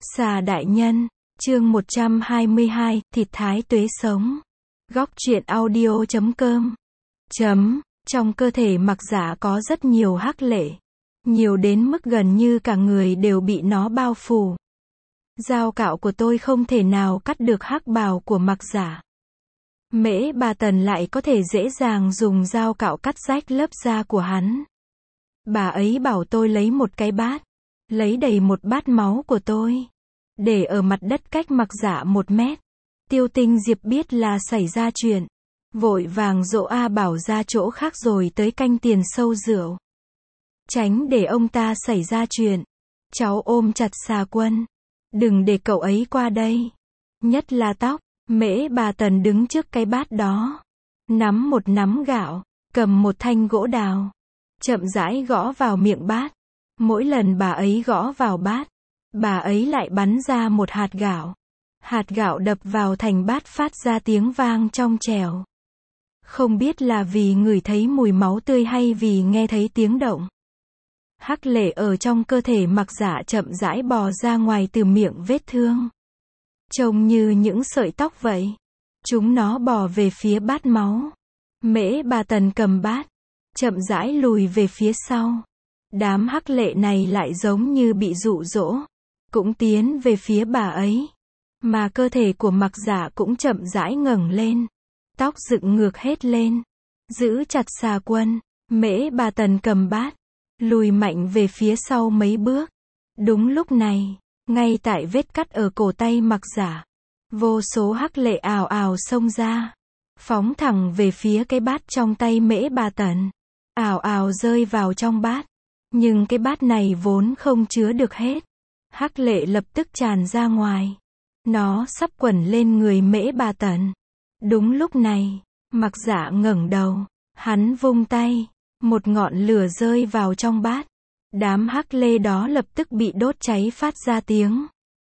Xà đại nhân, chương 122, thịt thái tuế sống. Góc truyện audio.com. Trong cơ thể Mặc Dạ có rất nhiều hắc lệ. Nhiều đến mức gần như cả người đều bị nó bao phủ. Dao cạo của tôi không thể nào cắt được hắc bào của Mặc Dạ. Mễ Bà Tần lại có thể dễ dàng dùng dao cạo cắt rách lớp da của hắn. Bà ấy bảo tôi lấy một cái bát, lấy đầy một bát máu của tôi, để ở mặt đất cách Mặc Dạ 1 mét. Tiêu Tinh Diệp biết là xảy ra chuyện, vội vàng dỗ A Bảo ra chỗ khác rồi tới canh tiền sâu rượu. Tránh để ông ta xảy ra chuyện. Cháu ôm chặt Xà Quân. Đừng để cậu ấy qua đây. Nhất là tóc. Mễ Bà Tần đứng trước cái bát đó, nắm một nắm gạo, cầm một thanh gỗ đào, chậm rãi gõ vào miệng bát. Mỗi lần bà ấy gõ vào bát, bà ấy lại bắn ra một hạt gạo. Hạt gạo đập vào thành bát phát ra tiếng vang trong trẻo. Không biết là vì ngửi thấy mùi máu tươi hay vì nghe thấy tiếng động. Hắc lệ ở trong cơ thể Mặc Dạ chậm rãi bò ra ngoài từ miệng vết thương. Trông như những sợi tóc vậy. Chúng nó bò về phía bát máu. Mễ Bà Tần cầm bát, chậm rãi lùi về phía sau. Đám hắc lệ này lại giống như bị dụ dỗ, cũng tiến về phía bà ấy. Mà cơ thể của Mặc Dạ cũng chậm rãi ngẩng lên. Tóc dựng ngược hết lên. Giữ chặt Xà Quân. Mễ Bà Tần cầm bát, lùi mạnh về phía sau mấy bước. Đúng lúc này, ngay tại vết cắt ở cổ tay Mặc Dạ, vô số hắc lệ ào ào xông ra, phóng thẳng về phía cái bát trong tay Mễ Bà Tần. Ào ào rơi vào trong bát. Nhưng cái bát này vốn không chứa được hết. Hắc lệ lập tức tràn ra ngoài. Nó sắp quẩn lên người Mễ Bà Tần. Đúng lúc này, Mặc Dạ ngẩng đầu. Hắn vung tay. Một ngọn lửa rơi vào trong bát. Đám hắc lê đó lập tức bị đốt cháy phát ra tiếng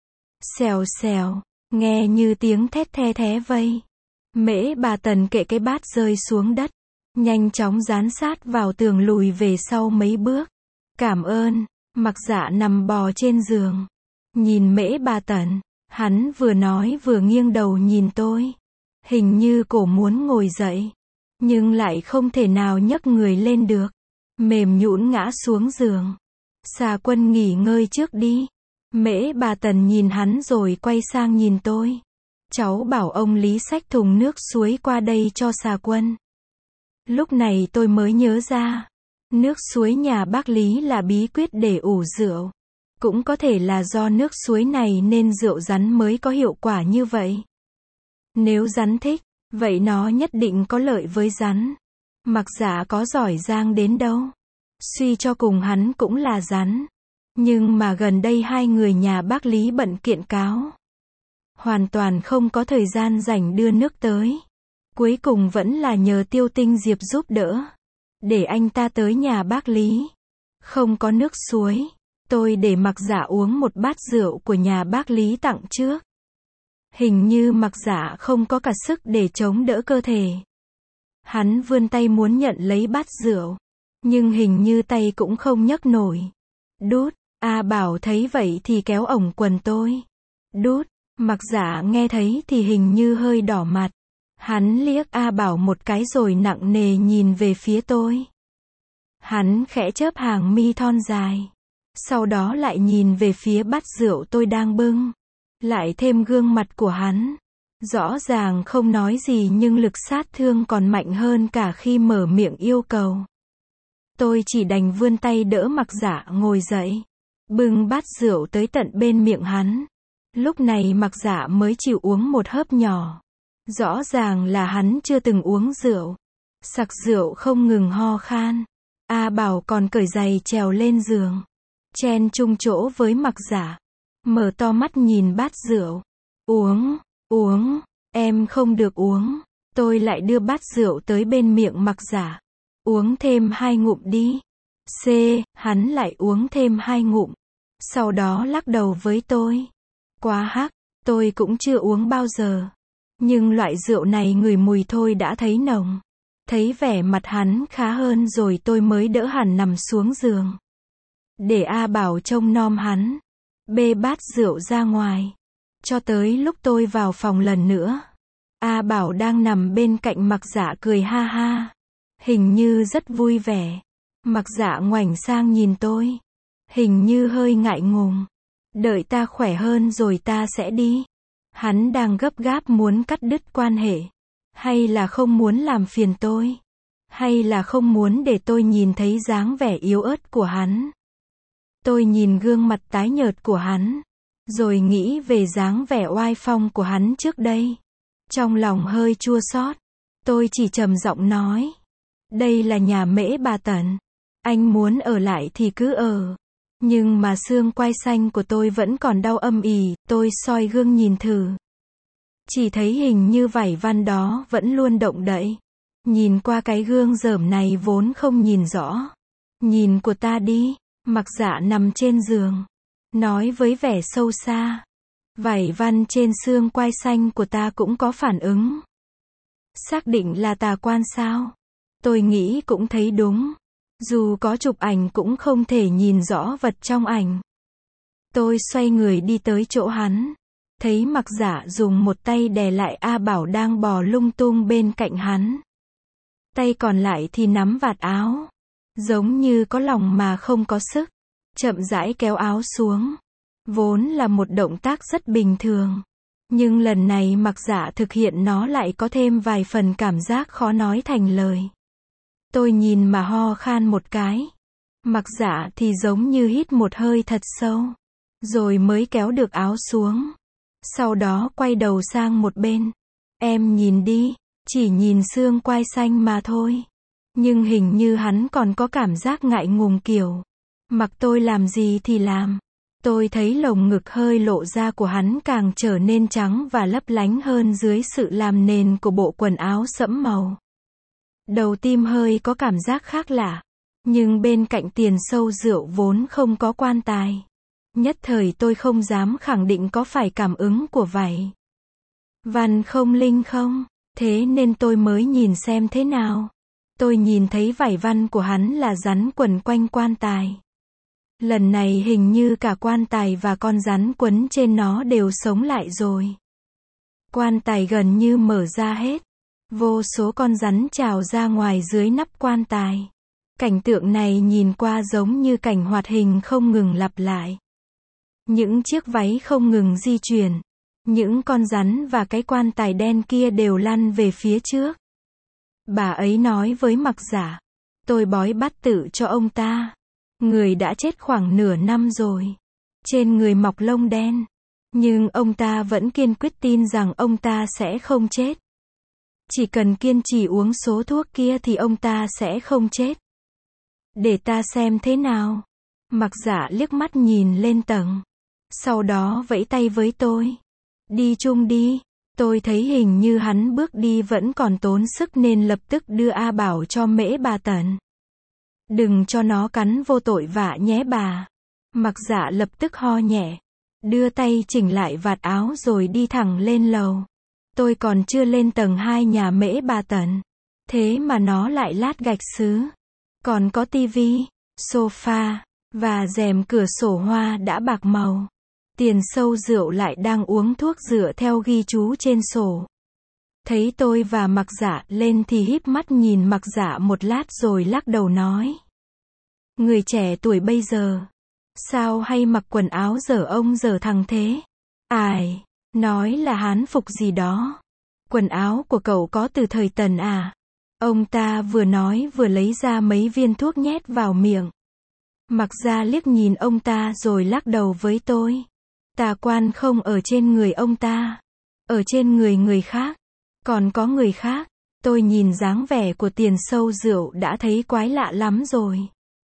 xèo xèo, nghe như tiếng thét the thé vây. Mễ Bà Tần kệ cái bát rơi xuống đất, nhanh chóng dán sát vào tường lùi về sau mấy bước. Cảm ơn. Mặc Dạ nằm bò trên giường, nhìn Mễ Bà Tần. Hắn vừa nói vừa nghiêng đầu nhìn tôi. Hình như cổ muốn ngồi dậy, nhưng lại không thể nào nhấc người lên được. Mềm nhũn ngã xuống giường. Xà Quân nghỉ ngơi trước đi. Mễ Bà Tần nhìn hắn rồi quay sang nhìn tôi. Cháu bảo ông Lý xách thùng nước suối qua đây cho Xà Quân. Lúc này tôi mới nhớ ra. Nước suối nhà bác Lý là bí quyết để ủ rượu. Cũng có thể là do nước suối này nên rượu rắn mới có hiệu quả như vậy. Nếu rắn thích, vậy nó nhất định có lợi với rắn. Mặc Dạ có giỏi giang đến đâu, suy cho cùng hắn cũng là rắn. Nhưng mà gần đây hai người nhà bác Lý bận kiện cáo, hoàn toàn không có thời gian rảnh đưa nước tới. Cuối cùng vẫn là nhờ Tiêu Tinh Diệp giúp đỡ, để anh ta tới nhà bác Lý. Không có nước suối, tôi để Mặc Dạ uống một bát rượu của nhà bác Lý tặng trước. Hình như Mặc Dạ không có cả sức để chống đỡ cơ thể. Hắn vươn tay muốn nhận lấy bát rượu, nhưng hình như tay cũng không nhấc nổi. Đút. A Bảo thấy vậy thì kéo ổng quần tôi. Đút. Mặc Dạ nghe thấy thì hình như hơi đỏ mặt. Hắn liếc A Bảo một cái rồi nặng nề nhìn về phía tôi. Hắn khẽ chớp hàng mi thon dài. Sau đó lại nhìn về phía bát rượu tôi đang bưng. Lại thêm gương mặt của hắn. Rõ ràng không nói gì nhưng lực sát thương còn mạnh hơn cả khi mở miệng yêu cầu. Tôi chỉ đành vươn tay đỡ Mặc Dạ ngồi dậy, bưng bát rượu tới tận bên miệng hắn. Lúc này Mặc Dạ mới chịu uống một hớp nhỏ. Rõ ràng là hắn chưa từng uống rượu. Sặc rượu không ngừng ho khan. A Bảo còn cởi giày trèo lên giường, chen chung chỗ với Mặc Dạ, mở to mắt nhìn bát rượu. Uống, em không được uống. Tôi lại đưa bát rượu tới bên miệng Mặc Dạ. Uống thêm 2 ngụm đi. Hắn lại uống thêm 2 ngụm. Sau đó lắc đầu với tôi. Quá hắc, tôi cũng chưa uống bao giờ. Nhưng loại rượu này ngửi mùi thôi đã thấy nồng. Thấy vẻ mặt hắn khá hơn rồi tôi mới đỡ hắn nằm xuống giường, để A Bảo trông nom hắn. bê bát rượu ra ngoài. Cho tới lúc tôi vào phòng lần nữa, A Bảo đang nằm bên cạnh Mặc Dạ cười ha ha. Hình như rất vui vẻ. Mặc Dạ ngoảnh sang nhìn tôi. Hình như hơi ngại ngùng. Đợi ta khỏe hơn rồi ta sẽ đi. Hắn đang gấp gáp muốn cắt đứt quan hệ. Hay là không muốn làm phiền tôi? Hay là không muốn để tôi nhìn thấy dáng vẻ yếu ớt của hắn? Tôi nhìn gương mặt tái nhợt của hắn, rồi nghĩ về dáng vẻ oai phong của hắn trước đây. Trong lòng hơi chua xót, tôi chỉ trầm giọng nói. Đây là nhà Mễ bà Tần. Anh muốn ở lại thì cứ ở. Nhưng mà xương quai xanh của tôi vẫn còn đau âm ỉ, tôi soi gương nhìn thử. Chỉ thấy hình như vảy văn đó vẫn luôn động đậy. Nhìn qua cái gương rởm này vốn không nhìn rõ. Nhìn của ta đi. Mặc Dạ nằm trên giường, nói với vẻ sâu xa. Vảy văn trên xương quai xanh của ta cũng có phản ứng. Xác định là tà quan sao? Tôi nghĩ cũng thấy đúng. Dù có chụp ảnh cũng không thể nhìn rõ vật trong ảnh. Tôi xoay người đi tới chỗ hắn. Thấy Mặc Dạ dùng một tay đè lại A Bảo đang bò lung tung bên cạnh hắn. Tay còn lại thì nắm vạt áo. Giống như có lòng mà không có sức. Chậm rãi kéo áo xuống. Vốn là một động tác rất bình thường. Nhưng lần này Mặc Dạ thực hiện nó lại có thêm vài phần cảm giác khó nói thành lời. Tôi nhìn mà ho khan một cái. Mặc Dạ thì giống như hít một hơi thật sâu. Rồi mới kéo được áo xuống. Sau đó quay đầu sang một bên. Em nhìn đi, chỉ nhìn xương quai xanh mà thôi. Nhưng hình như hắn còn có cảm giác ngại ngùng kiểu. Mặc tôi làm gì thì làm. Tôi thấy lồng ngực hơi lộ ra của hắn càng trở nên trắng và lấp lánh hơn dưới sự làm nền của bộ quần áo sẫm màu. Đầu tim hơi có cảm giác khác lạ. Nhưng bên cạnh tiền sâu rượu vốn không có quan tài. Nhất thời tôi không dám khẳng định có phải cảm ứng của vảy văn không linh không. Thế nên tôi mới nhìn xem thế nào. Tôi nhìn thấy vảy văn của hắn là rắn quấn quanh quan tài. Lần này hình như cả quan tài và con rắn quấn trên nó đều sống lại rồi. Quan tài gần như mở ra hết. Vô số con rắn trào ra ngoài dưới nắp quan tài. Cảnh tượng này nhìn qua giống như cảnh hoạt hình không ngừng lặp lại. Những chiếc váy không ngừng di chuyển. Những con rắn và cái quan tài đen kia đều lăn về phía trước. Bà ấy nói với Mặc Dạ. Tôi bói bát tự cho ông ta. Người đã chết khoảng nửa năm rồi. Trên người mọc lông đen. Nhưng ông ta vẫn kiên quyết tin rằng ông ta sẽ không chết. Chỉ cần kiên trì uống số thuốc kia thì ông ta sẽ không chết. Để ta xem thế nào. Mặc Dạ liếc mắt nhìn lên tầng. Sau đó vẫy tay với tôi. Đi chung đi. Tôi thấy hình như hắn bước đi vẫn còn tốn sức nên lập tức đưa A Bảo cho Mễ bà Tần. Đừng cho nó cắn vô tội vạ nhé bà. Mặc Dạ lập tức ho nhẹ. Đưa tay chỉnh lại vạt áo rồi đi thẳng lên lầu. Tôi còn chưa lên tầng 2 nhà Mễ bà Tần. Thế mà nó lại lát gạch sứ. Còn có tivi, sofa, và rèm cửa sổ hoa đã bạc màu. Tiền sâu rượu lại đang uống thuốc dựa theo ghi chú trên sổ. Thấy tôi và Mặc Dạ lên thì híp mắt nhìn Mặc Dạ một lát rồi lắc đầu nói. Người trẻ tuổi bây giờ, sao hay mặc quần áo dở ông dở thằng thế? Ai, nói là hán phục gì đó. Quần áo của cậu có từ thời Tần à? Ông ta vừa nói vừa lấy ra mấy viên thuốc nhét vào miệng. Mặc Dạ liếc nhìn ông ta rồi lắc đầu với tôi. Tà quan không ở trên người ông ta. Ở trên người khác. Còn có người khác. Tôi nhìn dáng vẻ của tiền sâu rượu đã thấy quái lạ lắm rồi.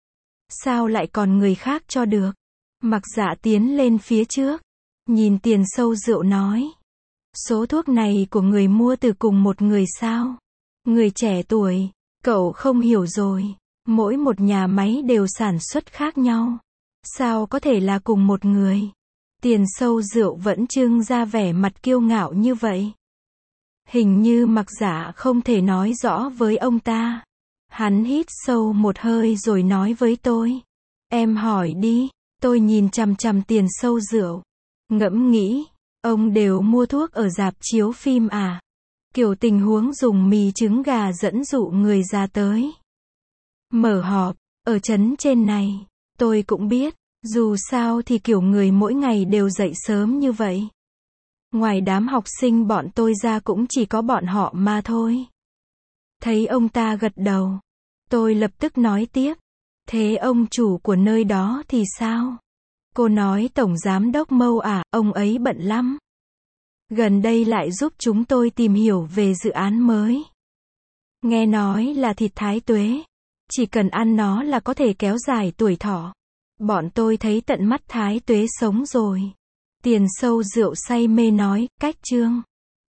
Sao lại còn người khác cho được? Mặc Dạ tiến lên phía trước. Nhìn tiền sâu rượu nói. Số thuốc này của người mua từ cùng một người sao? Người trẻ tuổi, cậu không hiểu rồi. Mỗi một nhà máy đều sản xuất khác nhau. Sao có thể là cùng một người? Tiền sâu rượu vẫn trưng ra vẻ mặt kiêu ngạo như vậy. Hình như Mặc Dạ không thể nói rõ với ông ta. Hắn hít sâu một hơi rồi nói với tôi. Em hỏi đi. Tôi nhìn chằm chằm tiền sâu rượu. Ngẫm nghĩ, ông đều mua thuốc ở rạp chiếu phim à? Kiểu tình huống dùng mì trứng gà dẫn dụ người ra tới. Mở họp, ở trấn trên này. Tôi cũng biết, dù sao thì kiểu người mỗi ngày đều dậy sớm như vậy. Ngoài đám học sinh bọn tôi ra cũng chỉ có bọn họ mà thôi. Thấy ông ta gật đầu. Tôi lập tức nói tiếp. Thế ông chủ của nơi đó thì sao? Cô nói tổng giám đốc Mâu à, ông ấy bận lắm. Gần đây lại giúp chúng tôi tìm hiểu về dự án mới. Nghe nói là thịt thái tuế. Chỉ cần ăn nó là có thể kéo dài tuổi thọ. Bọn tôi thấy tận mắt thái tuế sống rồi. Tiền sâu rượu say mê nói, cách Trương.